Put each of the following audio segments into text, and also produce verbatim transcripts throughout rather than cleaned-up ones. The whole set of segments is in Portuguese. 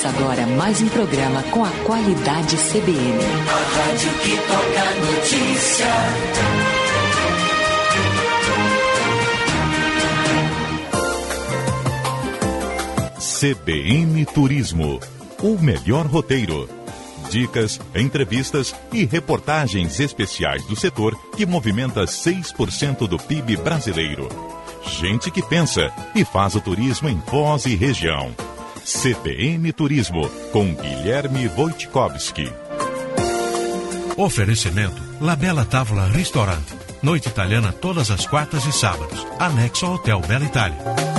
Ouça agora mais um programa com a qualidade C B N. A rádio que toca notícia. C B N Turismo, o melhor roteiro. Dicas, entrevistas e reportagens especiais do setor que movimenta seis por cento do P I B brasileiro. Gente que pensa e faz o turismo em Foz e região. C B N Turismo, com Guilherme Wojtkowski. Oferecimento Labella Tavola Restaurante. Noite italiana todas as quartas e sábados. Anexo ao Hotel Bela Itália.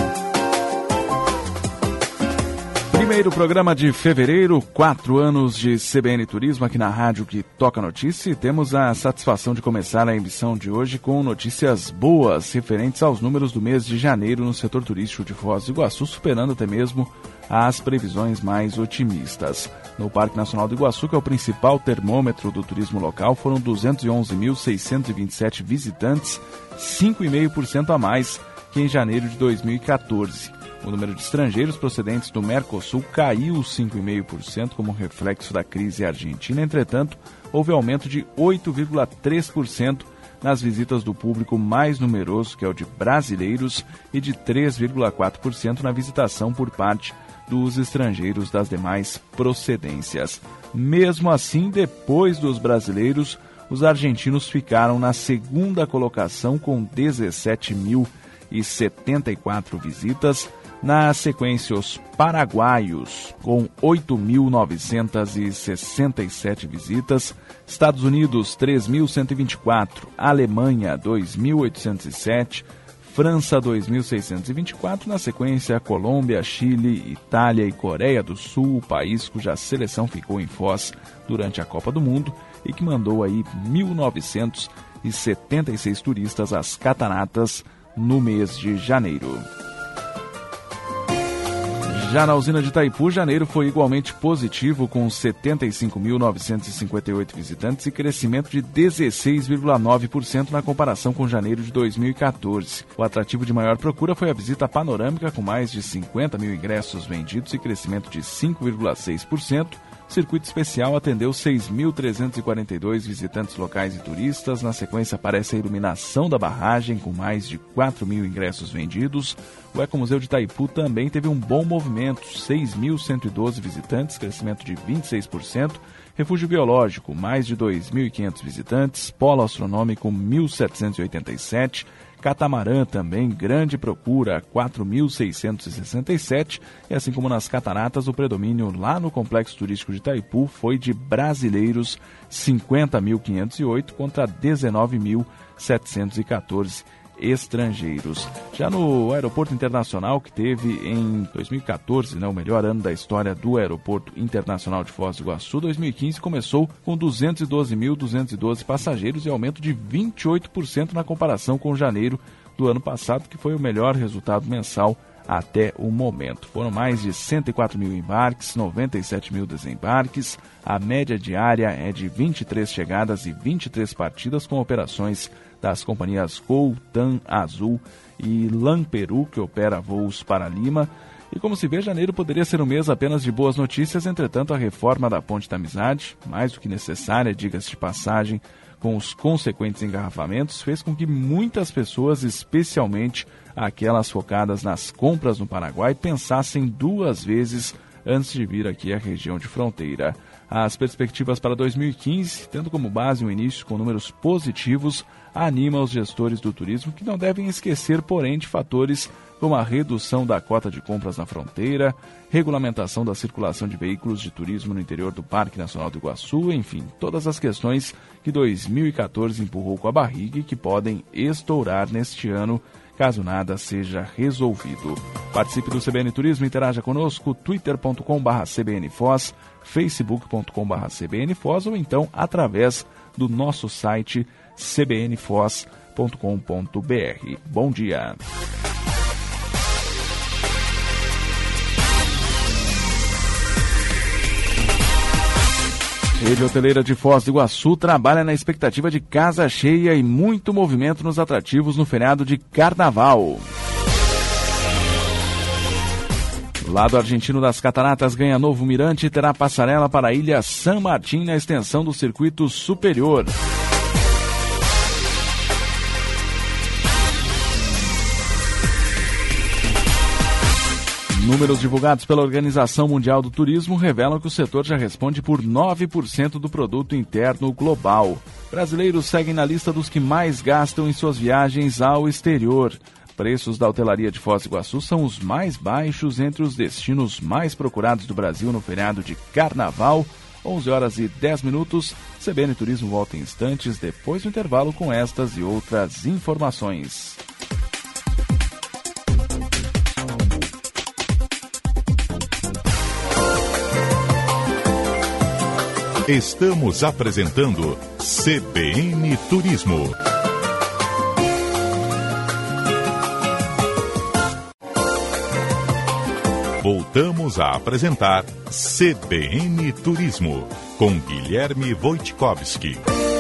Primeiro programa de fevereiro, quatro anos de C B N Turismo aqui na rádio que toca notícia, e temos a satisfação de começar a emissão de hoje com notícias boas referentes aos números do mês de janeiro no setor turístico de Foz do Iguaçu, superando até mesmo as previsões mais otimistas. No Parque Nacional do Iguaçu, que é o principal termômetro do turismo local, foram duzentos e onze mil seiscentos e vinte e sete visitantes, cinco vírgula cinco por cento a mais que em janeiro de dois mil e catorze. O número de estrangeiros procedentes do Mercosul caiu cinco vírgula cinco por cento como reflexo da crise argentina. Entretanto, houve aumento de oito vírgula três por cento nas visitas do público mais numeroso, que é o de brasileiros, e de três vírgula quatro por cento na visitação por parte dos estrangeiros das demais procedências. Mesmo assim, depois dos brasileiros, os argentinos ficaram na segunda colocação com dezessete mil e setenta e quatro visitas. Na sequência, os paraguaios, com oito mil novecentos e sessenta e sete visitas, Estados Unidos, três mil cento e vinte e quatro, Alemanha, dois mil oitocentos e sete, França, dois mil seiscentos e vinte e quatro, na sequência, Colômbia, Chile, Itália e Coreia do Sul, o país cuja seleção ficou em Foz durante a Copa do Mundo e que mandou aí mil novecentos e setenta e seis turistas às cataratas no mês de janeiro. Já na usina de Itaipu, janeiro foi igualmente positivo, com setenta e cinco mil novecentos e cinquenta e oito visitantes e crescimento de dezesseis vírgula nove por cento na comparação com janeiro de dois mil e catorze. O atrativo de maior procura foi a visita panorâmica, com mais de cinquenta mil ingressos vendidos e crescimento de cinco vírgula seis por cento. O circuito especial atendeu seis mil trezentos e quarenta e dois visitantes locais e turistas. Na sequência aparece a iluminação da barragem, com mais de quatro mil ingressos vendidos. O Ecomuseu de Itaipu também teve um bom movimento, seis mil cento e doze visitantes, crescimento de vinte e seis por cento. Refúgio Biológico, mais de dois mil e quinhentos visitantes. Polo Astronômico, mil setecentos e oitenta e sete. Catamarã também, grande procura, quatro mil seiscentos e sessenta e sete. E assim como nas cataratas, o predomínio lá no Complexo Turístico de Itaipu foi de brasileiros, cinquenta mil quinhentos e oito contra dezenove mil setecentos e catorze estrangeiros. Já no Aeroporto Internacional, que teve em dois mil e catorze, né, o melhor ano da história do Aeroporto Internacional de Foz do Iguaçu, dois mil e quinze começou com duzentos e doze mil duzentos e doze passageiros e aumento de vinte e oito por cento na comparação com janeiro do ano passado, que foi o melhor resultado mensal até o momento. Foram mais de cento e quatro mil embarques, noventa e sete mil desembarques. A média diária é de vinte e três chegadas e vinte e três partidas, com operações das companhias Gol, TAM, Azul e LAN Peru, que opera voos para Lima. E como se vê, janeiro poderia ser um mês apenas de boas notícias. Entretanto, a reforma da Ponte da Amizade, mais do que necessária, diga-se de passagem, com os consequentes engarrafamentos, fez com que muitas pessoas, especialmente aquelas focadas nas compras no Paraguai, pensassem duas vezes antes de vir aqui à região de fronteira. As perspectivas para dois mil e quinze, tendo como base um início com números positivos, anima os gestores do turismo, que não devem esquecer, porém, de fatores como a redução da cota de compras na fronteira, regulamentação da circulação de veículos de turismo no interior do Parque Nacional do Iguaçu, enfim, todas as questões que dois mil e catorze empurrou com a barriga e que podem estourar neste ano, caso nada seja resolvido. Participe do C B N Turismo, interaja conosco, twitter ponto com barra C B N Foz, facebook ponto com barra C B N Foz ou então através do nosso site c b n foz ponto com ponto b r. Bom dia! Rede Hoteleira de Foz do Iguaçu trabalha na expectativa de casa cheia e muito movimento nos atrativos no feriado de Carnaval. Do lado argentino das Cataratas ganha novo mirante e terá passarela para a ilha San Martín na extensão do circuito superior. Números divulgados pela Organização Mundial do Turismo revelam que o setor já responde por nove por cento do produto interno global. Brasileiros seguem na lista dos que mais gastam em suas viagens ao exterior. Preços da hotelaria de Foz do Iguaçu são os mais baixos entre os destinos mais procurados do Brasil no feriado de Carnaval. onze horas e dez minutos. C B N Turismo volta em instantes depois do intervalo com estas e outras informações. Estamos apresentando C B N Turismo. Voltamos a apresentar C B N Turismo com Guilherme Wojtkowski.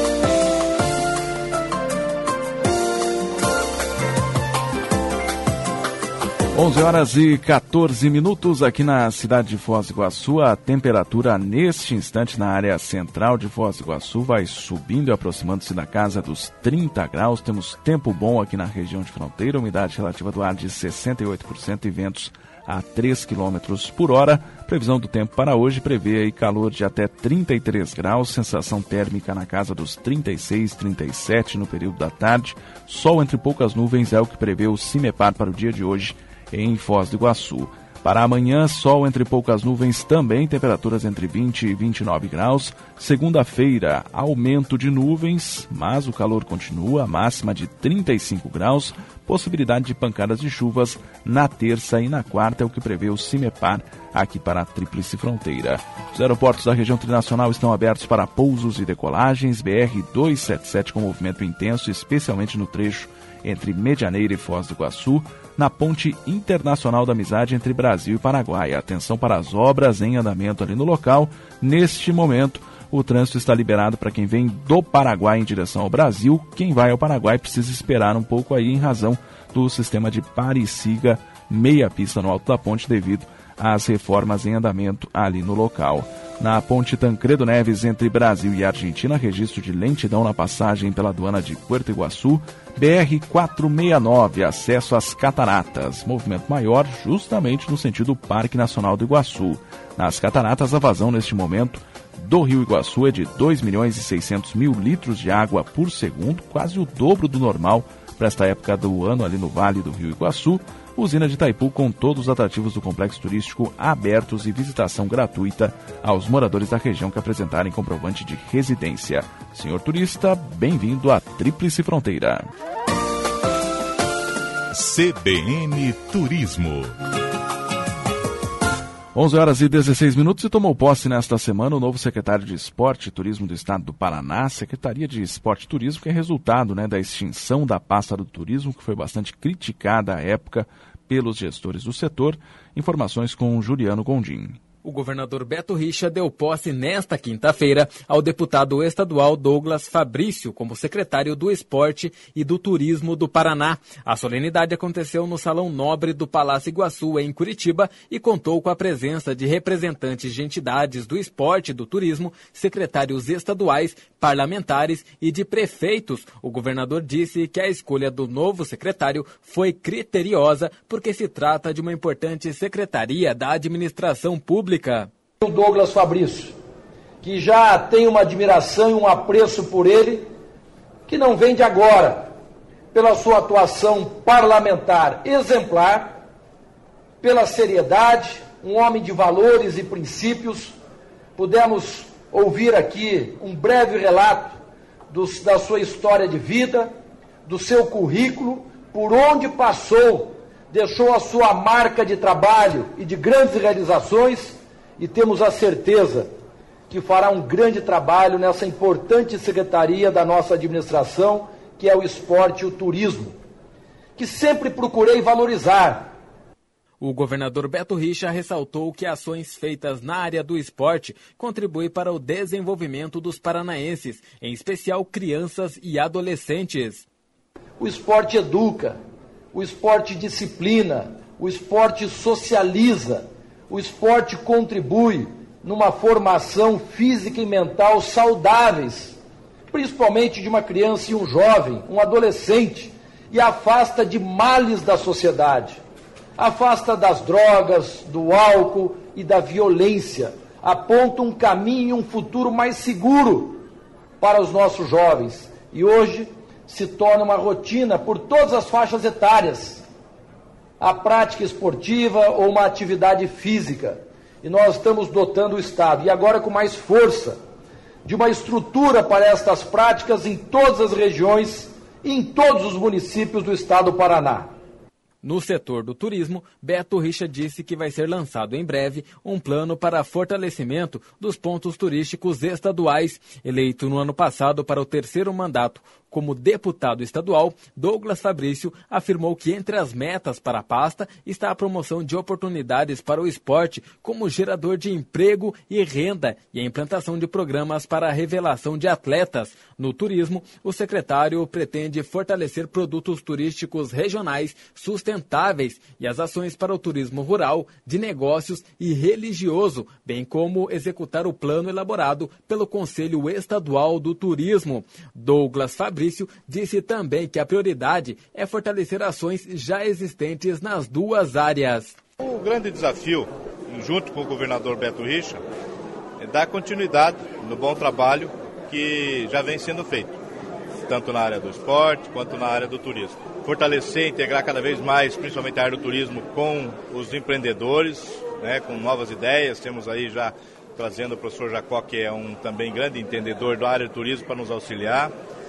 onze horas e quatorze minutos aqui na cidade de Foz do Iguaçu. A temperatura neste instante na área central de Foz do Iguaçu vai subindo e aproximando-se da casa dos trinta graus. Temos tempo bom aqui na região de fronteira, umidade relativa do ar de sessenta e oito por cento e ventos a três quilômetros por hora. Previsão do tempo para hoje prevê aí calor de até trinta e três graus, sensação térmica na casa dos trinta e seis, trinta e sete no período da tarde. Sol entre poucas nuvens é o que prevê o CIMEPAR para o dia de hoje em Foz do Iguaçu. Para amanhã, sol entre poucas nuvens também, temperaturas entre vinte e vinte e nove graus. Segunda-feira, aumento de nuvens, mas o calor continua, máxima de trinta e cinco graus. Possibilidade de pancadas de chuvas na terça e na quarta, é o que prevê o CIMEPAR aqui para a Tríplice Fronteira. Os aeroportos da região trinacional estão abertos para pousos e decolagens. B R duzentos e setenta e sete com movimento intenso, especialmente no trecho entre Medianeira e Foz do Iguaçu, na Ponte Internacional da Amizade entre Brasil e Paraguai. Atenção para as obras em andamento ali no local. Neste momento, o trânsito está liberado para quem vem do Paraguai em direção ao Brasil. Quem vai ao Paraguai precisa esperar um pouco aí em razão do sistema de pare e siga meia pista no alto da ponte devido às reformas em andamento ali no local. Na Ponte Tancredo Neves entre Brasil e Argentina, registro de lentidão na passagem pela aduana de Puerto Iguaçu. B R quatrocentos e sessenta e nove, acesso às Cataratas. Movimento maior justamente no sentido Parque Nacional do Iguaçu. Nas Cataratas, a vazão neste momento do Rio Iguaçu é de dois milhões e seiscentos mil litros de água por segundo, quase o dobro do normal para esta época do ano ali no Vale do Rio Iguaçu. Usina de Itaipu com todos os atrativos do complexo turístico abertos e visitação gratuita aos moradores da região que apresentarem comprovante de residência. Senhor turista, bem-vindo à Tríplice Fronteira. C B N Turismo. onze horas e dezesseis minutos e tomou posse nesta semana o novo secretário de Esporte e Turismo do Estado do Paraná, Secretaria de Esporte e Turismo, que é resultado, né, da extinção da pasta do turismo, que foi bastante criticada à época pelos gestores do setor. Informações com Juliano Gondim. O governador Beto Richa deu posse nesta quinta-feira ao deputado estadual Douglas Fabrício como secretário do Esporte e do Turismo do Paraná. A solenidade aconteceu no Salão Nobre do Palácio Iguaçu, em Curitiba, e contou com a presença de representantes de entidades do esporte e do turismo, secretários estaduais, parlamentares e de prefeitos. O governador disse que a escolha do novo secretário foi criteriosa porque se trata de uma importante secretaria da administração pública. O Douglas Fabrício, que já tem uma admiração e um apreço por ele, que não vem de agora, pela sua atuação parlamentar exemplar, pela seriedade, um homem de valores e princípios. Pudemos ouvir aqui um breve relato dos, da sua história de vida, do seu currículo, por onde passou, deixou a sua marca de trabalho e de grandes realizações, e temos a certeza que fará um grande trabalho nessa importante secretaria da nossa administração, que é o esporte e o turismo, que sempre procurei valorizar. O governador Beto Richa ressaltou que ações feitas na área do esporte contribuem para o desenvolvimento dos paranaenses, em especial crianças e adolescentes. O esporte educa, o esporte disciplina, o esporte socializa, O esporte contribui numa formação física e mental saudáveis, principalmente de uma criança e um jovem, um adolescente, e afasta de males da sociedade. Afasta das drogas, do álcool e da violência. Aponta um caminho e um futuro mais seguro para os nossos jovens. E hoje se torna uma rotina por todas as faixas etárias a prática esportiva ou uma atividade física. E nós estamos dotando o Estado, e agora com mais força, de uma estrutura para estas práticas em todas as regiões e em todos os municípios do Estado do Paraná. No setor do turismo, Beto Richa disse que vai ser lançado em breve um plano para fortalecimento dos pontos turísticos estaduais. Eleito no ano passado para o terceiro mandato como deputado estadual, Douglas Fabrício afirmou que entre as metas para a pasta está a promoção de oportunidades para o esporte como gerador de emprego e renda e a implantação de programas para a revelação de atletas. No turismo, o secretário pretende fortalecer produtos turísticos regionais sustentáveis e as ações para o turismo rural, de negócios e religioso, bem como executar o plano elaborado pelo Conselho Estadual do Turismo. Douglas Fabrício disse também que a prioridade é fortalecer ações já existentes nas duas áreas. O grande desafio, junto com o governador Beto Richa, é dar continuidade no bom trabalho que já vem sendo feito, tanto na área do esporte quanto na área do turismo. Fortalecer e integrar cada vez mais, principalmente a área do turismo, com os empreendedores, né, com novas ideias. Temos aí já trazendo o professor Jacó, que é um também grande entendedor da área do turismo, para nos auxiliar.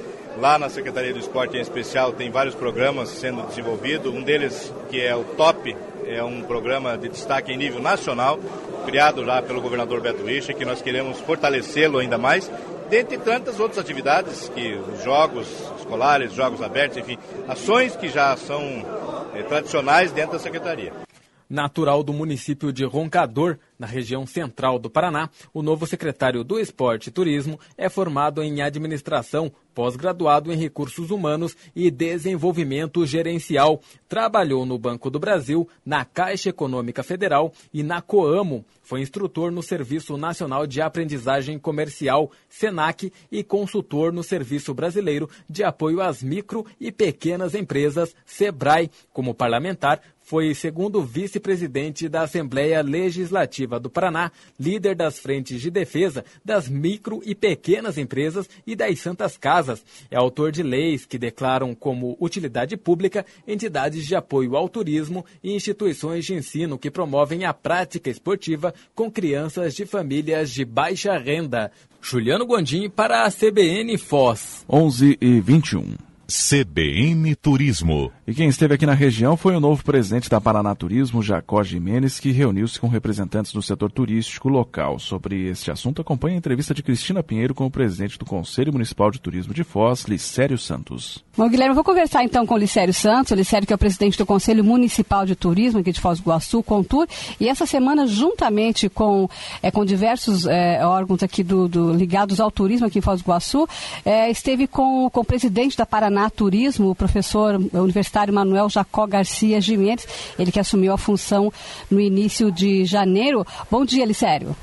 Lá na Secretaria do Esporte, em especial, tem vários programas sendo desenvolvidos. Um deles, que é o TOP, é um programa de destaque em nível nacional, criado já pelo governador Beto Richa, que nós queremos fortalecê-lo ainda mais, dentre tantas outras atividades, que os jogos escolares, jogos abertos, enfim, ações que já são é, tradicionais dentro da Secretaria. Natural do município de Roncador, na região central do Paraná, o novo secretário do Esporte e Turismo é formado em administração, pós-graduado em recursos humanos e desenvolvimento gerencial. Trabalhou no Banco do Brasil, na Caixa Econômica Federal e na Coamo. Foi instrutor no Serviço Nacional de Aprendizagem Comercial, SENAC, e consultor no Serviço Brasileiro de Apoio às Micro e Pequenas Empresas, SEBRAE. Como parlamentar, foi segundo vice-presidente da Assembleia Legislativa do Paraná, líder das frentes de defesa das micro e pequenas empresas e das Santas Casas. É autor de leis que declaram como utilidade pública entidades de apoio ao turismo e instituições de ensino que promovem a prática esportiva com crianças de famílias de baixa renda. Juliano Gondim para a C B N Foz. onze e vinte e um. C B N Turismo. E quem esteve aqui na região foi o novo presidente da Paraná Turismo, Jacó Jimenez, que reuniu-se com representantes do setor turístico local. Sobre este assunto, acompanhe a entrevista de Cristina Pinheiro com o presidente do Conselho Municipal de Turismo de Foz, Licério Santos. Bom, Guilherme, eu vou conversar então com o Licério Santos, o Licério que é o presidente do Conselho Municipal de Turismo aqui de Foz do Iguaçu, Contur, e essa semana, juntamente com, é, com diversos é, órgãos aqui do, do, ligados ao turismo aqui em Foz do Iguaçu, é, esteve com, com o presidente da Paraná Turismo, o professor universitário Manuel Jacó Garcia Jimenez, ele que assumiu a função no início de janeiro. Bom dia, Licério.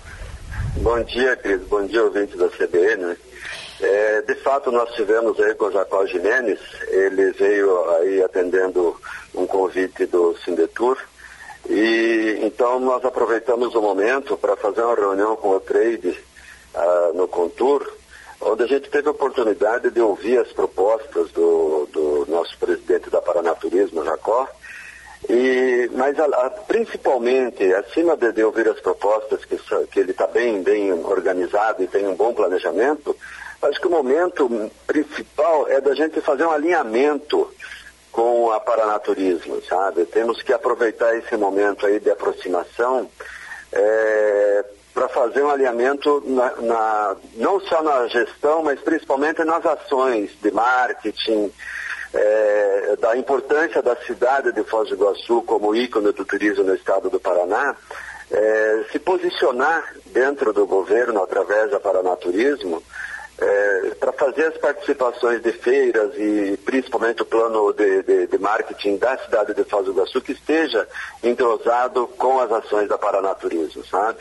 Bom dia, Cris. Bom dia, ouvintes da C B N. É, de fato, nós tivemos aí com o Jacó Jimenez, ele veio aí atendendo um convite do Sindetur, e então nós aproveitamos o momento para fazer uma reunião com o Trade uh, no Contur, onde a gente teve a oportunidade de ouvir as propostas do, do nosso presidente da Paraná Turismo, Jacó, e, mas a, a, principalmente, acima de, de ouvir as propostas, que, que ele está bem, bem organizado e tem um bom planejamento, acho que o momento principal é da gente fazer um alinhamento com a Paraná Turismo, sabe? Temos que aproveitar esse momento aí de aproximação, é, para fazer um alinhamento na, na, não só na gestão, mas principalmente nas ações de marketing, é, da importância da cidade de Foz do Iguaçu como ícone do turismo no estado do Paraná, é, se posicionar dentro do governo através da Paraná Turismo, É, para fazer as participações de feiras e principalmente o plano de, de, de marketing da cidade de Foz do Iguaçu que esteja entrosado com as ações da Paranaturismo, sabe?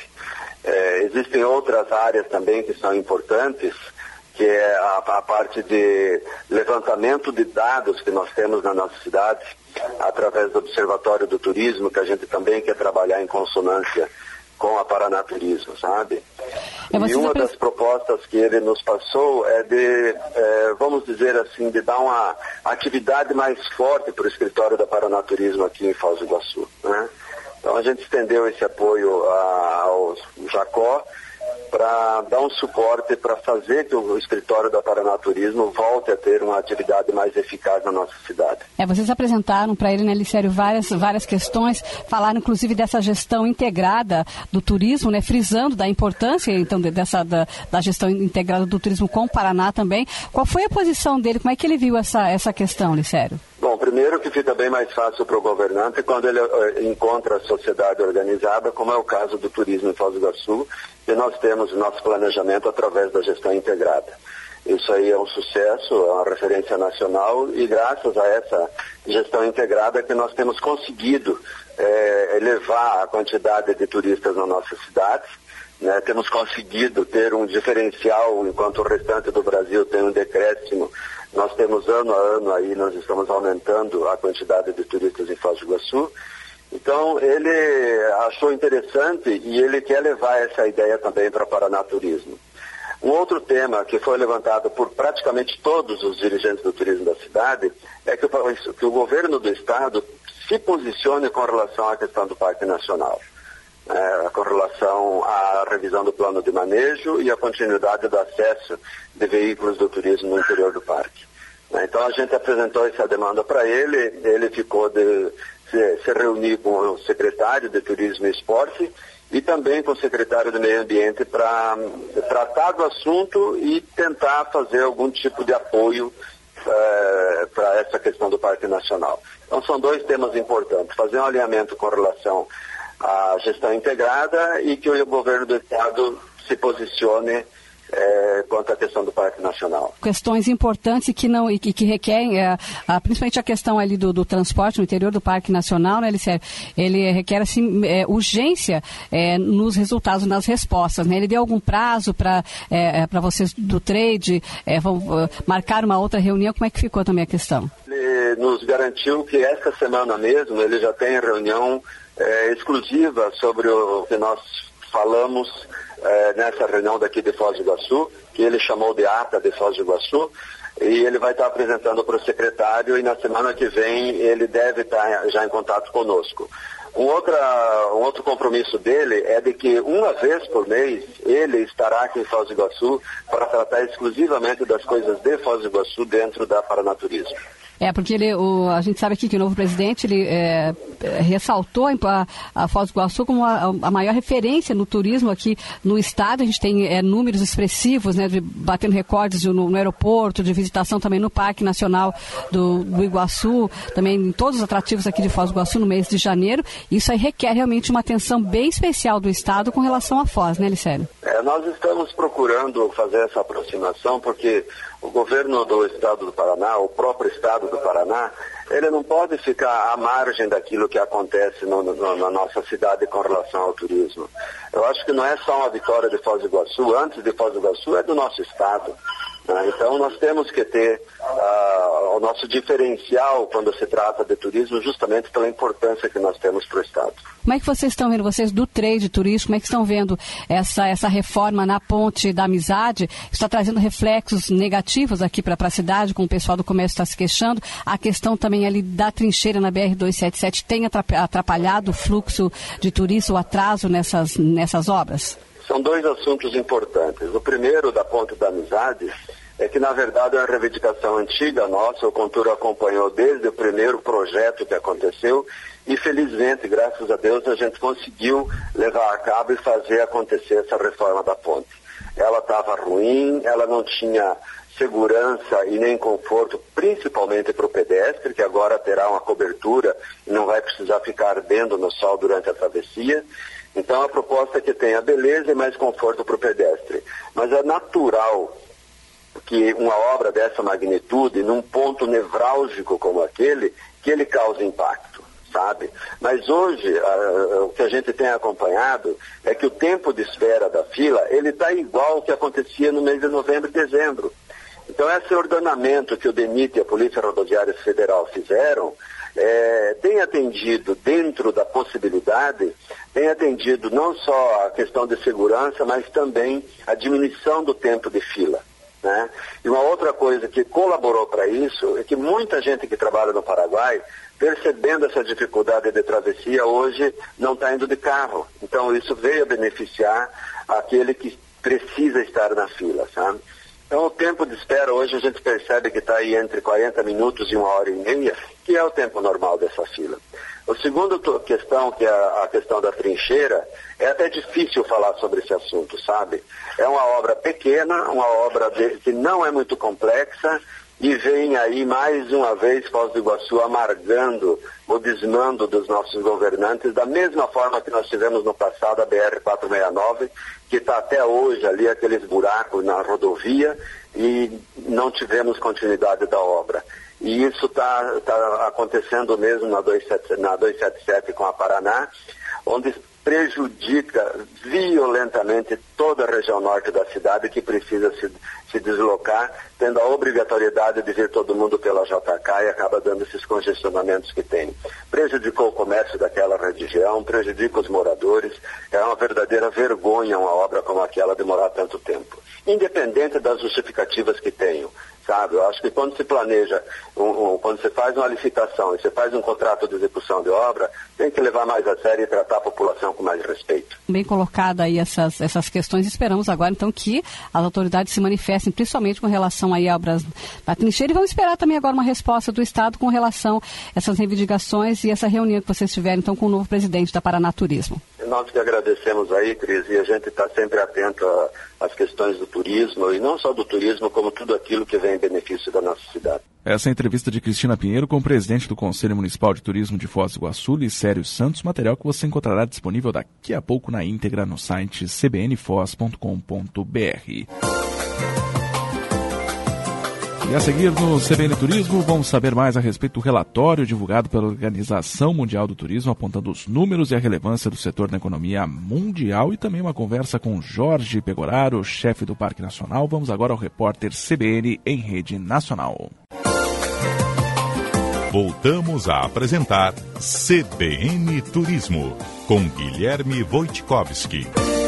É, existem outras áreas também que são importantes, que é a, a parte de levantamento de dados que nós temos na nossa cidade, através do Observatório do Turismo, que a gente também quer trabalhar em consonância com a Paranaturismo, sabe? E uma das propostas que ele nos passou é de, é, vamos dizer assim, de dar uma atividade mais forte para o escritório da Paranaturismo aqui em Foz do Iguaçu, né? Então a gente estendeu esse apoio a, ao Jacó para dar um suporte para fazer que o escritório da Paranaturismo volte a ter uma atividade mais eficaz na nossa cidade. É, vocês apresentaram para ele, né, Licério, várias, várias questões, falaram inclusive dessa gestão integrada do turismo, né, frisando da importância então dessa, da, da gestão integrada do turismo com o Paraná também. Qual foi a posição dele? Como é que ele viu essa, essa questão, Licério? Bom, primeiro que fica bem mais fácil para o governante quando ele uh, encontra a sociedade organizada, como é o caso do turismo em Foz do Iguaçu, e nós temos o nosso planejamento através da gestão integrada. Isso aí é um sucesso, é uma referência nacional e graças a essa gestão integrada que nós temos conseguido eh, elevar a quantidade de turistas na nossa cidade, né? Temos conseguido ter um diferencial enquanto o restante do Brasil tem um decréscimo. Nós temos ano a ano aí, nós estamos aumentando a quantidade de turistas em Foz do Iguaçu. Então, ele achou interessante e ele quer levar essa ideia também para Paranaturismo. Um outro tema que foi levantado por praticamente todos os dirigentes do turismo da cidade é que o, que o governo do estado se posicione com relação à questão do Parque Nacional, é, com relação à revisão do plano de manejo e à continuidade do acesso de veículos do turismo no interior do parque. Então, a gente apresentou essa demanda para ele, ele ficou de se, se reunir com o secretário de Turismo e Esporte e também com o secretário do Meio Ambiente para tratar do assunto e tentar fazer algum tipo de apoio eh, para essa questão do Parque Nacional. Então, são dois temas importantes, fazer um alinhamento com relação à gestão integrada e que o governo do estado se posicione É, quanto à questão do Parque Nacional. Questões importantes e que, não, e que, que requerem, é, a, principalmente a questão ali do, do transporte no interior do Parque Nacional, né, ele, ele requer assim, é, urgência é, nos resultados, nas respostas. Né? Ele deu algum prazo para é, para vocês do trade é, vão, uh, marcar uma outra reunião? Como é que ficou também a questão? Ele nos garantiu que esta semana mesmo ele já tem reunião é, exclusiva sobre o que nós falamos É, nessa reunião daqui de Foz do Iguaçu, que ele chamou de ata de Foz do Iguaçu, e ele vai estar apresentando para o secretário e na semana que vem ele deve estar já em contato conosco. Um, outra, um outro compromisso dele é de que uma vez por mês ele estará aqui em Foz do Iguaçu para tratar exclusivamente das coisas de Foz do Iguaçu dentro da Paranaturismo. É, porque ele, o, a gente sabe aqui que o novo presidente ele, é, ressaltou a, a Foz do Iguaçu como a, a maior referência no turismo aqui no estado. A gente tem é, números expressivos, né, de, batendo recordes de, no, no aeroporto, de visitação também no Parque Nacional do, do Iguaçu, também em todos os atrativos aqui de Foz do Iguaçu no mês de janeiro. Isso aí requer realmente uma atenção bem especial do estado com relação à Foz, né, Licério? É, nós estamos procurando fazer essa aproximação porque o governo do estado do Paraná, o próprio estado do Paraná, ele não pode ficar à margem daquilo que acontece no, no, na nossa cidade com relação ao turismo. Eu acho que não é só uma vitória de Foz do Iguaçu, antes de Foz do Iguaçu é do nosso estado. Né? Então nós temos que ter uh, o nosso diferencial quando se trata de turismo, justamente pela importância que nós temos para o estado. Como é que vocês estão vendo, vocês do trade turístico, como é que estão vendo essa, essa reforma na Ponte da Amizade? Está trazendo reflexos negativos aqui para a cidade, como o pessoal do comércio está se queixando. A questão também ali da trincheira na B R duzentos e setenta e sete tem atrapalhado o fluxo de turistas, o atraso nessas, nessas obras? São dois assuntos importantes. O primeiro, da Ponte da Amizade, é que, na verdade, é uma reivindicação antiga nossa. O Contura acompanhou desde o primeiro projeto que aconteceu e, felizmente, graças a Deus, a gente conseguiu levar a cabo e fazer acontecer essa reforma da ponte. Ela estava ruim, ela não tinha segurança e nem conforto, principalmente para o pedestre, que agora terá uma cobertura e não vai precisar ficar ardendo no sol durante a travessia. Então, a proposta é que tenha beleza e mais conforto para o pedestre. Mas é natural que uma obra dessa magnitude, num ponto nevrálgico como aquele, que ele cause impacto, sabe? Mas hoje, uh, o que a gente tem acompanhado é que o tempo de espera da fila, ele está igual ao que acontecia no mês de novembro e dezembro. Então, esse ordenamento que o DENIT e a Polícia Rodoviária Federal fizeram, é, tem atendido, dentro da possibilidade, tem atendido não só a questão de segurança, mas também a diminuição do tempo de fila. Né? E uma outra coisa que colaborou para isso é que muita gente que trabalha no Paraguai, percebendo essa dificuldade de travessia, hoje não está indo de carro. Então isso veio a beneficiar aquele que precisa estar na fila, sabe? Então o tempo de espera hoje a gente percebe que está aí entre quarenta minutos e uma hora e meia, que é o tempo normal dessa fila. A segunda questão, que é a questão da trincheira, é até difícil falar sobre esse assunto, sabe? É uma obra pequena, uma obra de, que não é muito complexa, e vem aí mais uma vez Foz do Iguaçu amargando o desmando dos nossos governantes, da mesma forma que nós tivemos no passado a B R quatrocentos e sessenta e nove, que está até hoje ali aqueles buracos na rodovia e não tivemos continuidade da obra. E isso está tá acontecendo mesmo na duzentos e setenta e sete com a Paraná, onde prejudica violentamente toda a região norte da cidade, que precisa se, se deslocar, tendo a obrigatoriedade de vir todo mundo pela J K, e acaba dando esses congestionamentos que tem. Prejudicou o comércio daquela região, prejudica os moradores. É uma verdadeira vergonha uma obra como aquela demorar tanto tempo, independente das justificativas que tenham. Sabe? Eu acho que quando se planeja, um, um, quando você faz uma licitação e você faz um contrato de execução de obra, tem que levar mais a sério e tratar a população com mais respeito. Bem colocada aí essas, essas questões. Esperamos agora, então, que as autoridades se manifestem, principalmente com relação aí a obras da trincheira, e vamos esperar também agora uma resposta do Estado com relação a essas reivindicações e essa reunião que vocês tiveram, então, com o novo presidente da Paraná Turismo. Nós que agradecemos aí, Cris, e a gente está sempre atento às questões do turismo, e não só do turismo, como tudo aquilo que vem em benefício da nossa cidade. Essa é a entrevista de Cristina Pinheiro com o presidente do Conselho Municipal de Turismo de Foz do Iguaçu, Licério Santos, material que você encontrará disponível daqui a pouco na íntegra no site c b n foz ponto com ponto b r. E a seguir no C B N Turismo, vamos saber mais a respeito do relatório divulgado pela Organização Mundial do Turismo, apontando os números e a relevância do setor na economia mundial, e também uma conversa com Jorge Pegoraro, chefe do Parque Nacional. Vamos agora ao repórter C B N em rede nacional. Voltamos a apresentar C B N Turismo, com Guilherme Wojtkowski.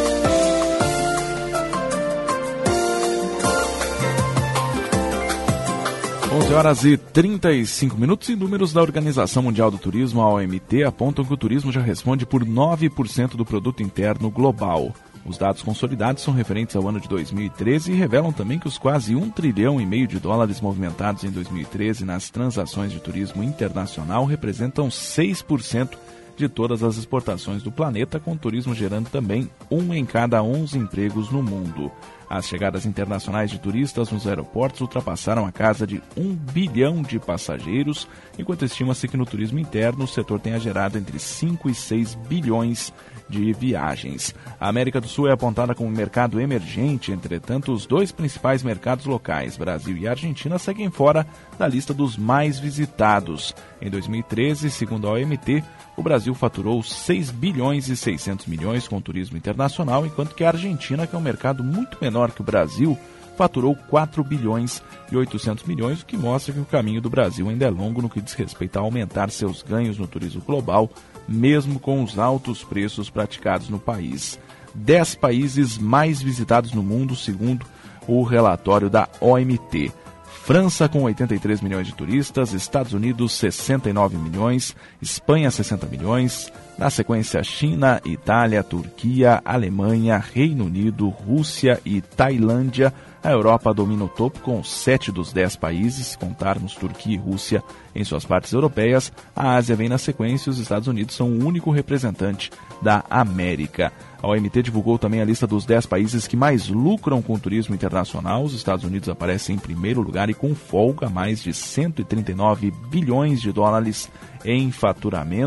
onze horas e trinta e cinco minutos, e números da Organização Mundial do Turismo, a O M T, apontam que o turismo já responde por nove por cento do produto interno global. Os dados consolidados são referentes ao ano de dois mil e treze e revelam também que os quase um trilhão e meio de dólares movimentados em dois mil e treze nas transações de turismo internacional representam seis por cento de todas as exportações do planeta, com o turismo gerando também um em cada onze empregos no mundo. As chegadas internacionais de turistas nos aeroportos ultrapassaram a casa de um bilhão de passageiros, enquanto estima-se que no turismo interno o setor tenha gerado entre cinco e seis bilhões de viagens. A América do Sul é apontada como mercado emergente, entretanto, os dois principais mercados locais, Brasil e Argentina, seguem fora da lista dos mais visitados. Em dois mil e treze, segundo a O M T, o Brasil faturou seis bilhões e seiscentos milhões com o turismo internacional, enquanto que a Argentina, que é um mercado muito menor que o Brasil, faturou quatro bilhões e oitocentos milhões, o que mostra que o caminho do Brasil ainda é longo no que diz respeito a aumentar seus ganhos no turismo global, mesmo com os altos preços praticados no país. Dez países mais visitados no mundo, segundo o relatório da O M T. França com oitenta e três milhões de turistas, Estados Unidos sessenta e nove milhões, Espanha sessenta milhões, na sequência China, Itália, Turquia, Alemanha, Reino Unido, Rússia e Tailândia. A Europa domina o topo com sete dos dez países, se contarmos Turquia e Rússia em suas partes europeias. A Ásia vem na sequência e os Estados Unidos são o único representante da América. A O M T divulgou também a lista dos dez países que mais lucram com o turismo internacional. Os Estados Unidos aparecem em primeiro lugar e com folga, mais de cento e trinta e nove bilhões de dólares em faturamento.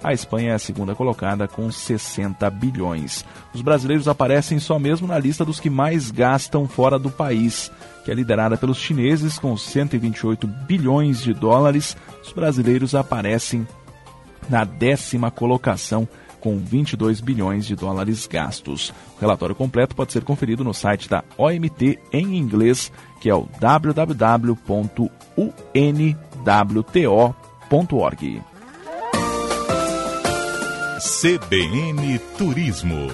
A Espanha é a segunda colocada com sessenta bilhões. Os brasileiros aparecem só mesmo na lista dos que mais gastam fora do país, que é liderada pelos chineses com cento e vinte e oito bilhões de dólares. Os brasileiros aparecem na décima colocação com vinte e dois bilhões de dólares gastos. O relatório completo pode ser conferido no site da O M T em inglês, que é o w w w ponto u n w t o ponto org. C B N Turismo.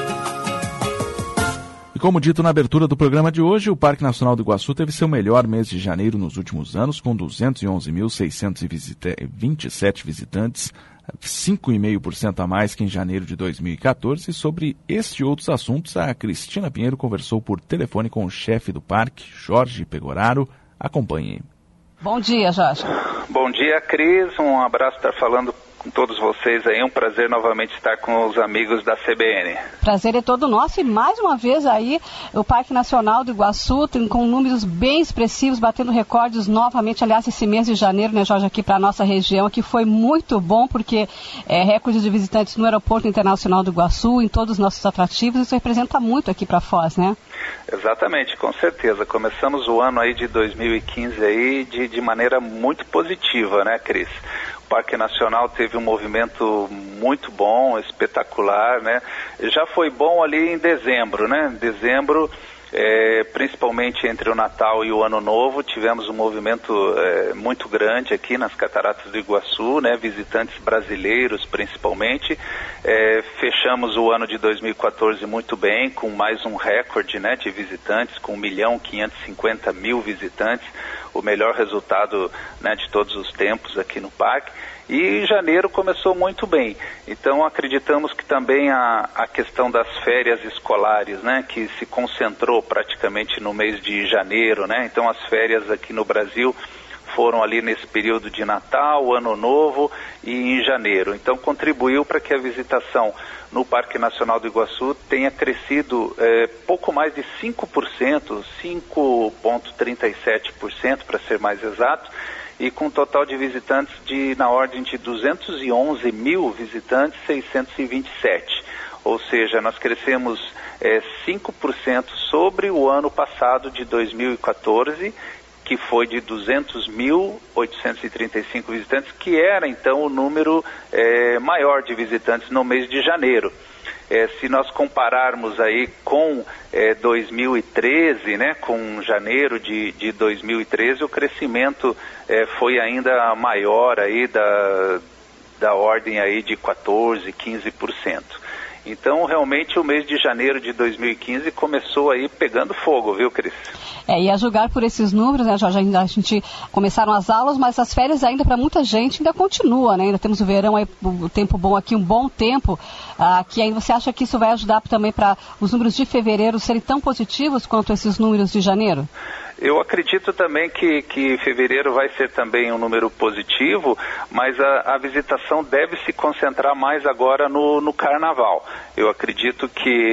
E como dito na abertura do programa de hoje, o Parque Nacional do Iguaçu teve seu melhor mês de janeiro nos últimos anos, com duzentos e onze mil seiscentos e vinte e sete visitantes, cinco vírgula cinco por cento a mais que em janeiro de dois mil e quatorze. E sobre este e outros assuntos, a Cristina Pinheiro conversou por telefone com o chefe do parque, Jorge Pegoraro. Acompanhe. Bom dia, Jorge. Bom dia, Cris. Um abraço, estar falando com todos vocês aí. Um prazer novamente estar com os amigos da C B N. Prazer é todo nosso e mais uma vez aí o Parque Nacional do Iguaçu tem, com números bem expressivos, batendo recordes novamente. Aliás, esse mês de janeiro, né, Jorge, aqui para a nossa região, que foi muito bom porque é recorde de visitantes no Aeroporto Internacional do Iguaçu, em todos os nossos atrativos. Isso representa muito aqui para Foz, né? Exatamente, com certeza. Começamos o ano aí de dois mil e quinze aí de, de maneira muito positiva, né, Cris? O Parque Nacional teve um movimento muito bom, espetacular, né? Já foi bom ali em dezembro, né? Dezembro, é, principalmente entre o Natal e o Ano Novo, tivemos um movimento é, muito grande aqui nas Cataratas do Iguaçu, né? Visitantes brasileiros principalmente. É, fechamos o ano de dois mil e quatorze muito bem, com mais um recorde, né, de visitantes, com um milhão quinhentos e cinquenta mil visitantes, o melhor resultado, né, de todos os tempos aqui no parque. E janeiro começou muito bem, então acreditamos que também a, a questão das férias escolares, né, que se concentrou praticamente no mês de janeiro, né, então as férias aqui no Brasil foram ali nesse período de Natal, Ano Novo e em janeiro. Então contribuiu para que a visitação no Parque Nacional do Iguaçu tenha crescido é, pouco mais de cinco por cento, cinco vírgula trinta e sete por cento para ser mais exato, e com um total de visitantes de, na ordem de duzentos e onze mil visitantes, seiscentos e vinte e sete. Ou seja, nós crescemos é, cinco por cento sobre o ano passado de dois mil e quatorze, que foi de duzentos mil oitocentos e trinta e cinco visitantes, que era então o número é, maior de visitantes no mês de janeiro. É, se nós compararmos aí com é, dois mil e treze, né, com janeiro de, de dois mil e treze, o crescimento é, foi ainda maior aí da, da ordem aí de quatorze, quinze por cento. Então, realmente, o mês de janeiro de dois mil e quinze começou aí pegando fogo, viu, Cris? É, e a julgar por esses números, né, Jorge, ainda a gente começaram as aulas, mas as férias ainda para muita gente ainda continua, né? Ainda temos o verão aí, o tempo bom aqui, um bom tempo, ah, que aí você acha que isso vai ajudar também para os números de fevereiro serem tão positivos quanto esses números de janeiro? Eu acredito também que, que fevereiro vai ser também um número positivo, mas a, a visitação deve se concentrar mais agora no, no carnaval. Eu acredito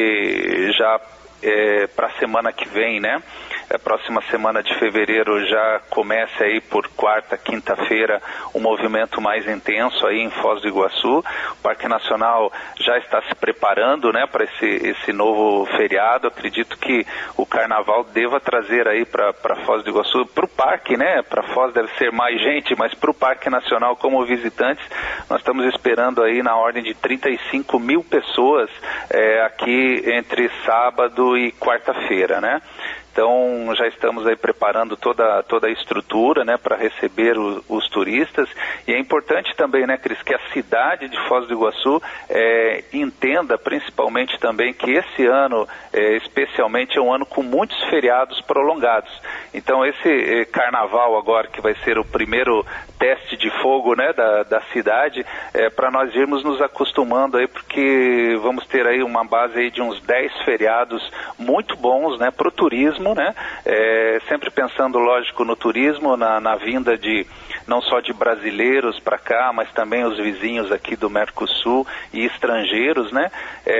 que já é, para a semana que vem, né? A próxima semana de fevereiro já começa aí por quarta, quinta-feira um movimento mais intenso aí em Foz do Iguaçu. O Parque Nacional já está se preparando, né, para esse, esse novo feriado. Acredito que o Carnaval deva trazer aí para Foz do Iguaçu, para o parque, né, para Foz deve ser mais gente, mas para o Parque Nacional como visitantes, nós estamos esperando aí na ordem de trinta e cinco mil pessoas é, aqui entre sábado e quarta-feira, né? Então, já estamos aí preparando toda, toda a estrutura, né, para receber o, os turistas. E é importante também, né, Cris, que a cidade de Foz do Iguaçu é, entenda, principalmente também, que esse ano, é, especialmente, é um ano com muitos feriados prolongados. Então, esse é, carnaval agora, que vai ser o primeiro teste de fogo, né, da, da cidade, é, para nós irmos nos acostumando aí, porque vamos ter aí uma base aí de uns dez feriados muito bons, né, para o turismo, né, é, sempre pensando, lógico, no turismo, na, na vinda de, não só de brasileiros para cá, mas também os vizinhos aqui do Mercosul e estrangeiros, né,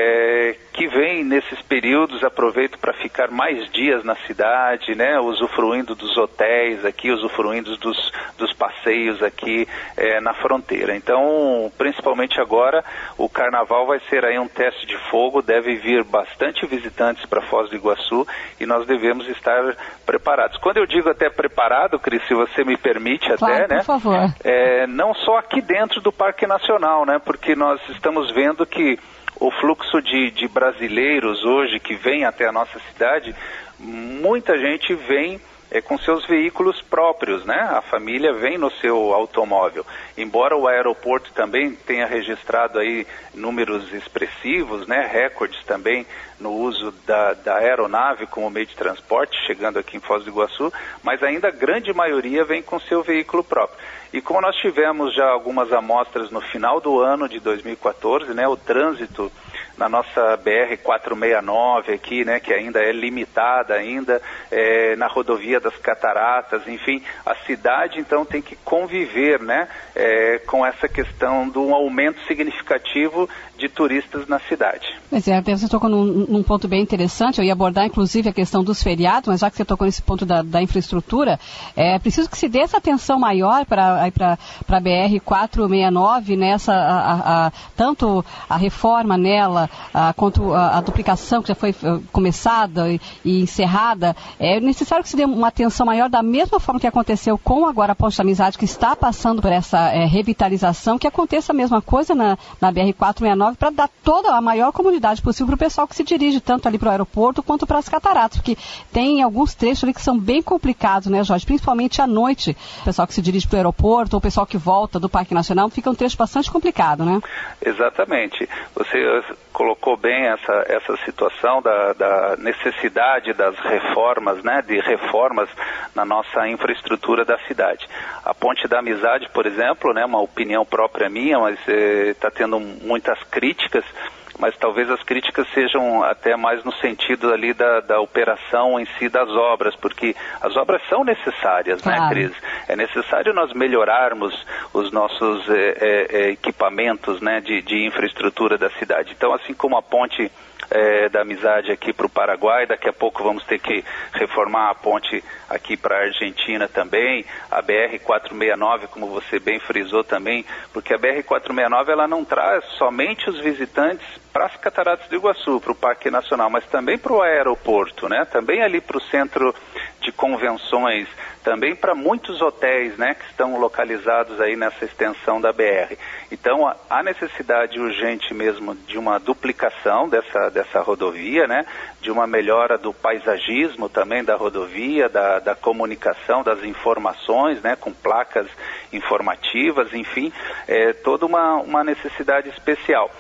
é, que vêm nesses períodos, aproveitam para ficar mais dias na cidade, né, usufruindo dos hotéis aqui, usufruindo dos, dos passeios aqui é, na fronteira. Então, principalmente agora, o carnaval vai ser aí um teste de fogo, deve vir bastante visitantes para Foz do Iguaçu e nós devemos estar preparados. Quando eu digo até preparado, Cris, se você me permite claro, até, né? Por favor. É, não só aqui dentro do Parque Nacional, né? Porque nós estamos vendo que o fluxo de, de brasileiros hoje que vem até a nossa cidade, muita gente vem é, com seus veículos próprios, né? A família vem no seu automóvel. Embora o aeroporto também tenha registrado aí números expressivos, né? Recordes também no uso da, da aeronave como meio de transporte, chegando aqui em Foz do Iguaçu, mas ainda a grande maioria vem com seu veículo próprio. E como nós tivemos já algumas amostras no final do ano de dois mil e quatorze, né, o trânsito na nossa B R quatrocentos e sessenta e nove aqui, né, que ainda é limitada ainda, é, na rodovia das Cataratas, enfim, a cidade então tem que conviver, né, é, com essa questão de um aumento significativo de turistas na cidade. Pois é, você tocou num, num ponto bem interessante, eu ia abordar inclusive a questão dos feriados, mas já que você tocou nesse ponto da, da infraestrutura, é preciso que se dê essa atenção maior para a B R quatrocentos e sessenta e nove, nessa, a, a, a, tanto a reforma nela, a, quanto a, a duplicação que já foi uh, começada e, e encerrada. É necessário que se dê uma atenção maior, da mesma forma que aconteceu com agora a Ponte da Amizade, que está passando por essa é, revitalização, que aconteça a mesma coisa na, na B R quatrocentos e sessenta e nove, para dar toda a maior comunidade possível para o pessoal que se dirige tanto ali para o aeroporto quanto para as cataratas, porque tem alguns trechos ali que são bem complicados, né, Jorge? Principalmente à noite, o pessoal que se dirige para o aeroporto ou o pessoal que volta do Parque Nacional, fica um trecho bastante complicado, né? Exatamente. Você colocou bem essa, essa situação da, da necessidade das reformas, né, de reformas na nossa infraestrutura da cidade. A Ponte da Amizade, por exemplo, né, uma opinião própria minha, mas está eh, tendo muitas críticas, mas talvez as críticas sejam até mais no sentido ali da, da operação em si das obras, porque as obras são necessárias, claro, né, Cris? É necessário nós melhorarmos os nossos é, é, equipamentos, né, de, de infraestrutura da cidade. Então, assim como a ponte é, da Amizade aqui para o Paraguai, daqui a pouco vamos ter que reformar a ponte aqui para a Argentina também, a B R quatrocentos e sessenta e nove, como você bem frisou também, porque a B R quatrocentos e sessenta e nove ela não traz somente os visitantes para as Cataratas do Iguaçu, para o Parque Nacional, mas também para o aeroporto, né? Também ali para o centro de convenções, também para muitos hotéis, né, que estão localizados aí nessa extensão da B R. Então, há necessidade urgente mesmo de uma duplicação dessa, dessa rodovia, né, de uma melhora do paisagismo também da rodovia, da, da comunicação, das informações, né, com placas informativas, enfim, é toda uma, uma necessidade especial.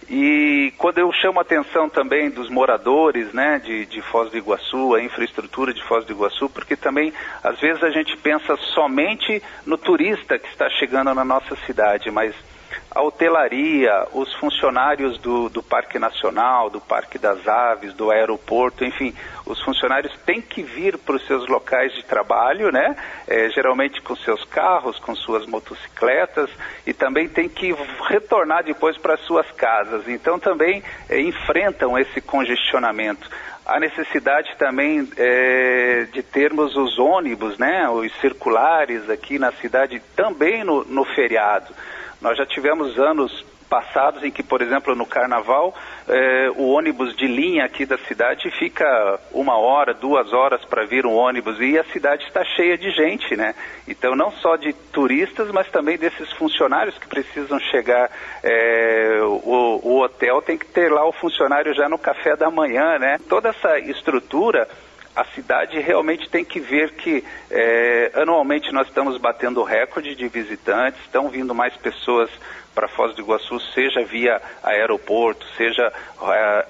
E quando eu chamo a atenção também dos moradores, né, de, de Foz do Iguaçu, a infraestrutura de Foz do Iguaçu, porque também às vezes a gente pensa somente no turista que está chegando na nossa cidade, mas a hotelaria, os funcionários do, do Parque Nacional, do Parque das Aves, do aeroporto, enfim, os funcionários têm que vir para os seus locais de trabalho, né? É, geralmente com seus carros, com suas motocicletas, e também tem que retornar depois para suas casas. Então também é, enfrentam esse congestionamento. A necessidade também é, de termos os ônibus, né? Os circulares aqui na cidade também no, no feriado. Nós já tivemos anos passados em que, por exemplo, no Carnaval, eh, o ônibus de linha aqui da cidade fica uma hora, duas horas para vir um ônibus, e a cidade está cheia de gente, né? Então, não só de turistas, mas também desses funcionários que precisam chegar. Eh, o, o hotel tem que ter lá o funcionário já no café da manhã, né? Toda essa estrutura, a cidade realmente tem que ver que é, anualmente nós estamos batendo recorde de visitantes, estão vindo mais pessoas para Foz do Iguaçu, seja via aeroporto, seja a,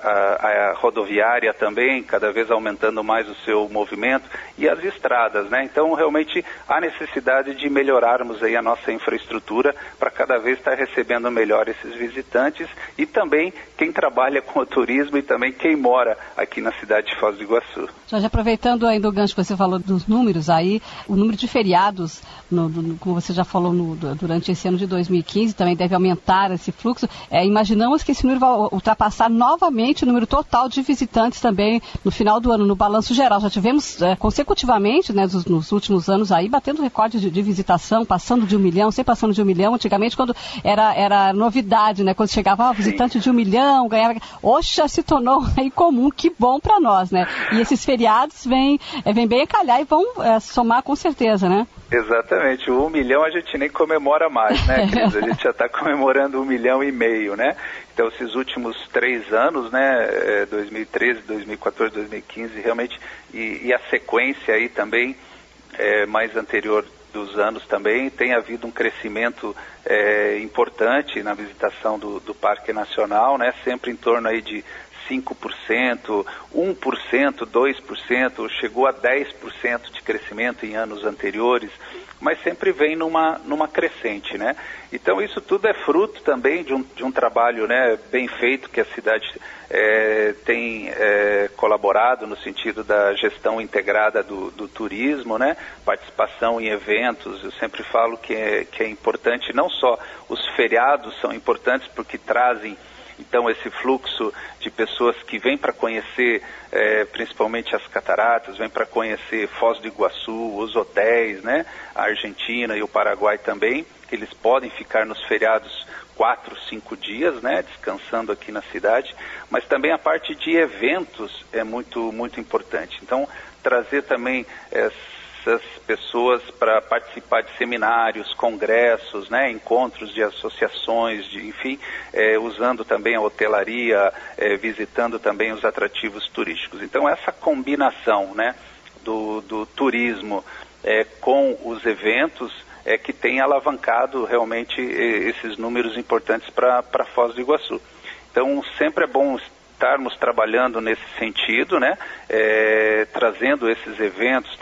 a, a rodoviária também, cada vez aumentando mais o seu movimento, e as estradas, né? Então, realmente, há necessidade de melhorarmos aí a nossa infraestrutura para cada vez estar recebendo melhor esses visitantes e também quem trabalha com o turismo e também quem mora aqui na cidade de Foz do Iguaçu. Jorge, aproveitando ainda o gancho que você falou dos números aí, o número de feriados, no, no, como você já falou no, durante esse ano de dois mil e quinze, também deve aumentar esse fluxo. É, imaginamos que esse número vai ultrapassar novamente o número total de visitantes também no final do ano, no balanço geral. Já tivemos é, consecutivamente, né, nos, nos últimos anos aí, batendo recordes de, de visitação, passando de um milhão, sempre passando de um milhão. Antigamente, quando era, era novidade, né, quando chegava ah, visitante de um milhão, ganhava... Hoje já se tornou aí comum, que bom para nós, né? E esses feriados vêm, é, vêm bem a calhar e vão é, somar com certeza, né? Exatamente, o um milhão a gente nem comemora mais, né, Cris? A gente já está comemorando um milhão e meio, né? Então, esses últimos três anos, né, dois mil e treze, dois mil e quatorze, dois mil e quinze, realmente, e, e a sequência aí também, é, mais anterior dos anos também, tem havido um crescimento é, importante na visitação do, do Parque Nacional, né? Sempre em torno aí de cinco por cento, um por cento, dois por cento, chegou a dez por cento de crescimento em anos anteriores, mas sempre vem numa, numa crescente, né? Então isso tudo é fruto também de um, de um trabalho, né, bem feito que a cidade é, tem é, colaborado no sentido da gestão integrada do, do turismo, né? Participação em eventos. Eu sempre falo que é, que é importante, não só os feriados são importantes porque trazem então esse fluxo de pessoas que vêm para conhecer eh, principalmente as cataratas, vêm para conhecer Foz do Iguaçu, os hotéis, né? A Argentina e o Paraguai também, que eles podem ficar nos feriados quatro, cinco dias, né? Descansando aqui na cidade, mas também a parte de eventos é muito, muito importante. Então, trazer também essas pessoas para participar de seminários, congressos, né, encontros de associações, de, enfim, é, usando também a hotelaria, é, visitando também os atrativos turísticos. Então, essa combinação, né, do, do turismo é, com os eventos é que tem alavancado realmente esses números importantes para Foz do Iguaçu. Então, sempre é bom estarmos trabalhando nesse sentido, né? É, trazendo esses eventos,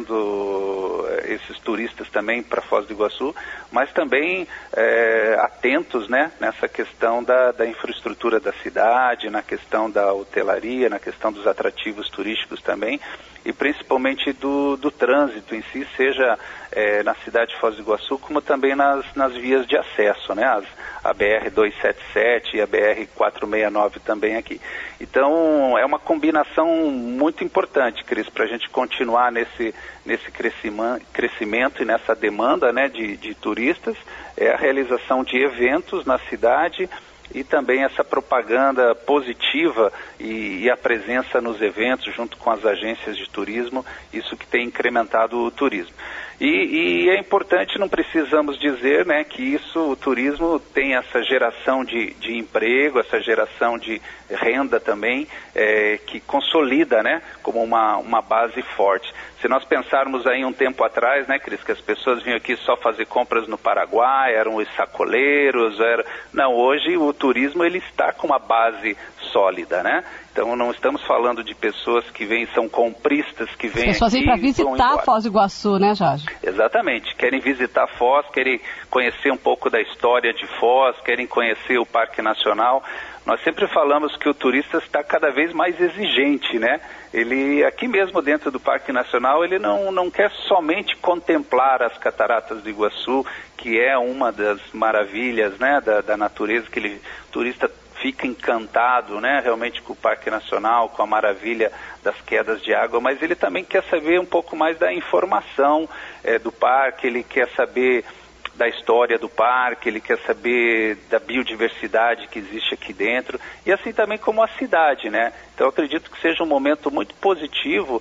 trazendo esses turistas também para Foz do Iguaçu, mas também é, atentos, né, nessa questão da, da infraestrutura da cidade, na questão da hotelaria, na questão dos atrativos turísticos também, e principalmente do, do trânsito em si, seja é, na cidade de Foz do Iguaçu, como também nas, nas vias de acesso, né? As, a B R duzentos e setenta e sete e a B R quatrocentos e sessenta e nove também aqui. Então, é uma combinação muito importante, Cris, para a gente continuar nesse, nesse crescimento e nessa demanda, né, de, de turistas, é a realização de eventos na cidade e também essa propaganda positiva e, e a presença nos eventos junto com as agências de turismo, isso que tem incrementado o turismo. E, e é importante, não precisamos dizer, né, que isso, o turismo tem essa geração de, de emprego, essa geração de renda também, é, que consolida, né, como uma, uma base forte. Se nós pensarmos aí um tempo atrás, né, Cris, que as pessoas vinham aqui só fazer compras no Paraguai, eram os sacoleiros, era... não, hoje o turismo ele está com uma base sólida, né? Então não estamos falando de pessoas que vêm, são compristas que vêm aqui. As pessoas vêm para visitar Foz do Iguaçu, né, Jorge? Exatamente, querem visitar Foz, querem conhecer um pouco da história de Foz, querem conhecer o Parque Nacional. Nós sempre falamos que o turista está cada vez mais exigente, né? Ele, aqui mesmo dentro do Parque Nacional, ele não, não quer somente contemplar as cataratas do Iguaçu, que é uma das maravilhas, né, da, da natureza, que ele, o turista fica encantado, né, realmente com o Parque Nacional, com a maravilha das quedas de água, mas ele também quer saber um pouco mais da informação é, do parque, ele quer saber da história do parque, ele quer saber da biodiversidade que existe aqui dentro, e assim também como a cidade, né? Então eu acredito que seja um momento muito positivo,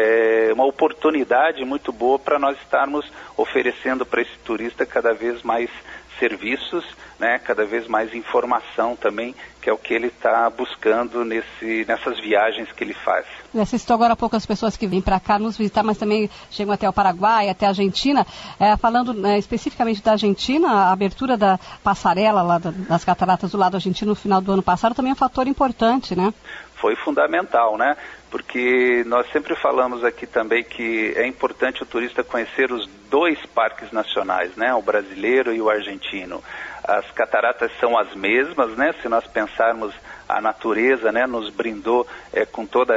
é, uma oportunidade muito boa para nós estarmos oferecendo para esse turista cada vez mais serviços, né, cada vez mais informação também, que é o que ele está buscando nesse, nessas viagens que ele faz. Você citou agora há pouco as pessoas que vêm para cá nos visitar, mas também chegam até o Paraguai, até a Argentina. É, falando né, especificamente da Argentina, a abertura da passarela lá da, das cataratas do lado argentino no final do ano passado também é um fator importante, né? Foi fundamental, né? Porque nós sempre falamos aqui também que é importante o turista conhecer os dois parques nacionais, né? O brasileiro e o argentino. As cataratas são as mesmas, né? Se nós pensarmos a natureza, né, nos brindou é, com toda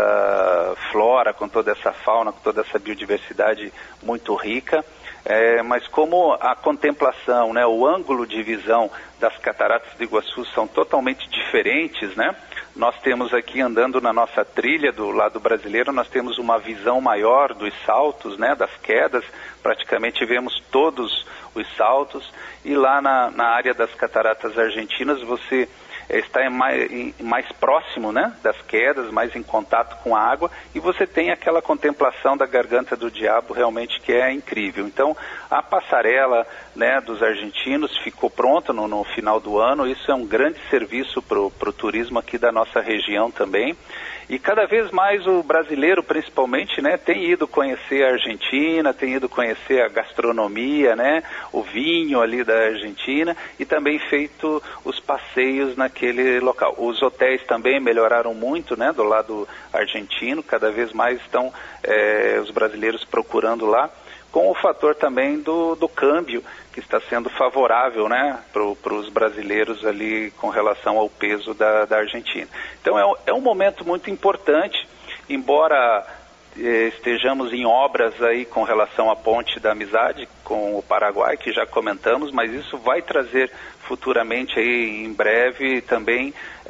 essa flora, com toda essa fauna, com toda essa biodiversidade muito rica. É, mas como a contemplação, né, o ângulo de visão das cataratas do Iguaçu são totalmente diferentes, né? Nós temos aqui, andando na nossa trilha do lado brasileiro, nós temos uma visão maior dos saltos, né, das quedas, praticamente vemos todos os saltos, e lá na, na área das cataratas argentinas você está mais, mais próximo, né, das quedas, mais em contato com a água, e você tem aquela contemplação da Garganta do Diabo realmente que é incrível. Então, a passarela, né, dos argentinos ficou pronta no, no final do ano. Isso é um grande serviço para o turismo aqui da nossa região também. E cada vez mais o brasileiro, principalmente, né, tem ido conhecer a Argentina, tem ido conhecer a gastronomia, né, o vinho ali da Argentina, e também feito os passeios naquele local. Os hotéis também melhoraram muito, né, do lado argentino, cada vez mais estão é, os brasileiros procurando lá, com o fator também do, do câmbio, que está sendo favorável, né, para os brasileiros ali com relação ao peso da, da Argentina. Então é, é um momento muito importante, embora eh, estejamos em obras aí com relação à Ponte da Amizade com o Paraguai, que já comentamos, mas isso vai trazer futuramente aí em breve também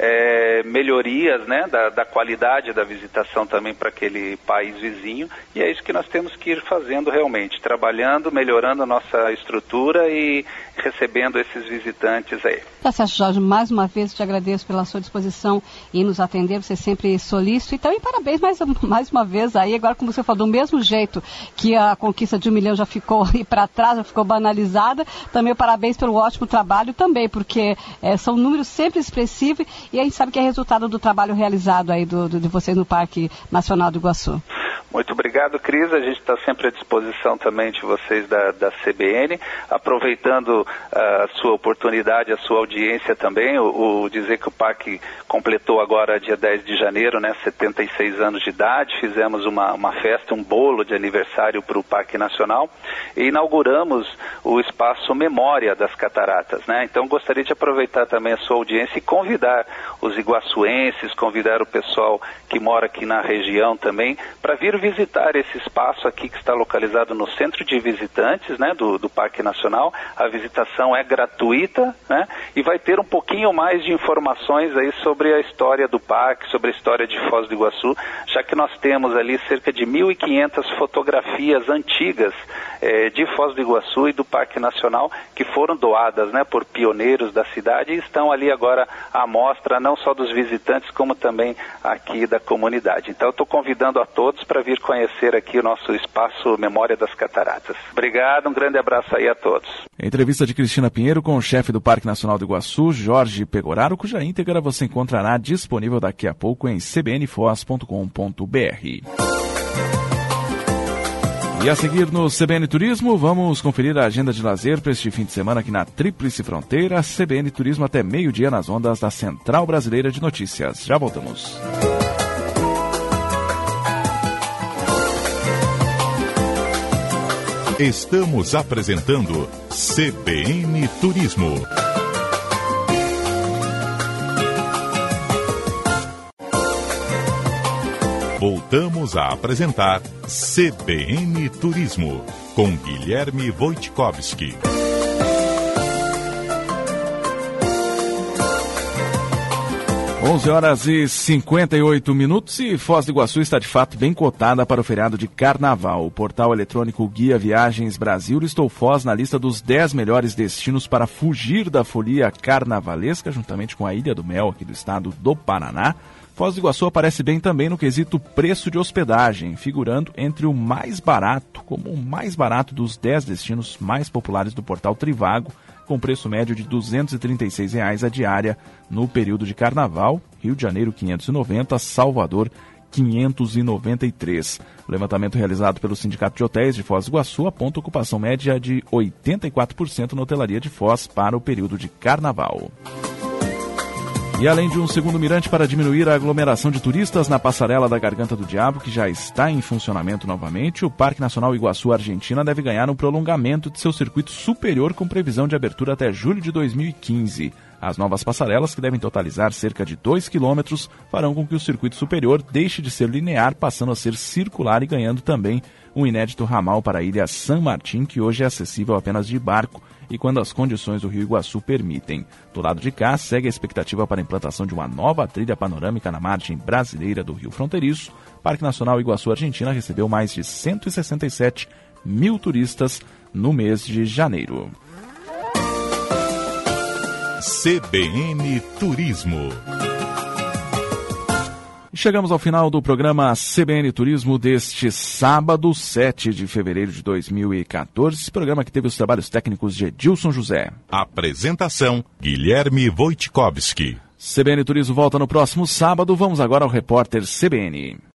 é, melhorias, né, da, da qualidade da visitação também para aquele país vizinho, e é isso que nós temos que ir fazendo realmente, trabalhando, melhorando a nossa estrutura e recebendo esses visitantes aí. Tá certo, Jorge, mais uma vez te agradeço pela sua disposição em nos atender, você sempre solícito, então e parabéns mais, mais uma vez aí, agora como você falou, do mesmo jeito que a conquista de um milhão já ficou aí para trás, já ficou banalizada, também parabéns pelo ótimo trabalho também, porque é, são números sempre expressivos e a gente sabe que é resultado do trabalho realizado aí do, do, de vocês no Parque Nacional do Iguaçu. Muito obrigado, Cris. A gente está sempre à disposição também de vocês da, da C B N, aproveitando a sua oportunidade, a sua audiência também, o, o dizer que o parque completou agora, dia dez de janeiro, né, setenta e seis anos de idade, fizemos uma, uma festa, um bolo de aniversário para o Parque Nacional e inauguramos o espaço Memória das Cataratas, né? Então gostaria de aproveitar também a sua audiência e convidar os iguaçuenses, convidar o pessoal que mora aqui na região também, para vir visitar esse espaço aqui que está localizado no centro de visitantes, né, do, do Parque Nacional. A visitação é gratuita, né, e vai ter um pouquinho mais de informações aí sobre a história do parque, sobre a história de Foz do Iguaçu, já que nós temos ali cerca de mil e quinhentas fotografias antigas eh, de Foz do Iguaçu e do Parque Nacional que foram doadas, né, por pioneiros da cidade e estão ali agora à mostra, não só dos visitantes, como também aqui da comunidade. Então eu estou convidando a todos para vir conhecer aqui o nosso espaço Memória das Cataratas. Obrigado, um grande abraço aí a todos. Entrevista de Cristina Pinheiro com o chefe do Parque Nacional do Iguaçu, Jorge Pegoraro, cuja íntegra você encontrará disponível daqui a pouco em c b n foz ponto com ponto b r. E a seguir no C B N Turismo, vamos conferir a agenda de lazer para este fim de semana aqui na Tríplice Fronteira. C B N Turismo até meio-dia nas ondas da Central Brasileira de Notícias. Já voltamos. Estamos apresentando C B N Turismo. Voltamos a apresentar C B N Turismo com Guilherme Wojtkowski. onze horas e cinquenta e oito minutos e Foz do Iguaçu está de fato bem cotada para o feriado de Carnaval. O portal eletrônico Guia Viagens Brasil listou Foz na lista dos dez melhores destinos para fugir da folia carnavalesca, juntamente com a Ilha do Mel, aqui do estado do Paraná. Foz do Iguaçu aparece bem também no quesito preço de hospedagem, figurando entre o mais barato, como o mais barato dos dez destinos mais populares do portal Trivago, com preço médio de duzentos e trinta e seis reais a diária no período de carnaval. Rio de Janeiro, quinhentos e noventa, Salvador, quinhentos e noventa e três. O levantamento realizado pelo Sindicato de Hotéis de Foz do Iguaçu aponta ocupação média de oitenta e quatro por cento na hotelaria de Foz para o período de carnaval. E além de um segundo mirante para diminuir a aglomeração de turistas na passarela da Garganta do Diabo, que já está em funcionamento novamente, o Parque Nacional Iguaçu Argentina deve ganhar um prolongamento de seu circuito superior com previsão de abertura até julho de dois mil e quinze. As novas passarelas, que devem totalizar cerca de dois quilômetros, farão com que o circuito superior deixe de ser linear, passando a ser circular e ganhando também um inédito ramal para a ilha San Martín, que hoje é acessível apenas de barco e quando as condições do Rio Iguaçu permitem. Do lado de cá, segue a expectativa para a implantação de uma nova trilha panorâmica na margem brasileira do Rio Fronteiriço. O Parque Nacional Iguaçu Argentina recebeu mais de cento e sessenta e sete mil turistas no mês de janeiro. C B N Turismo. Chegamos ao final do programa C B N Turismo deste sábado, sete de fevereiro de dois mil e quatorze. Esse programa que teve os trabalhos técnicos de Edilson José. Apresentação, Guilherme Wojtkowski. C B N Turismo volta no próximo sábado. Vamos agora ao repórter C B N.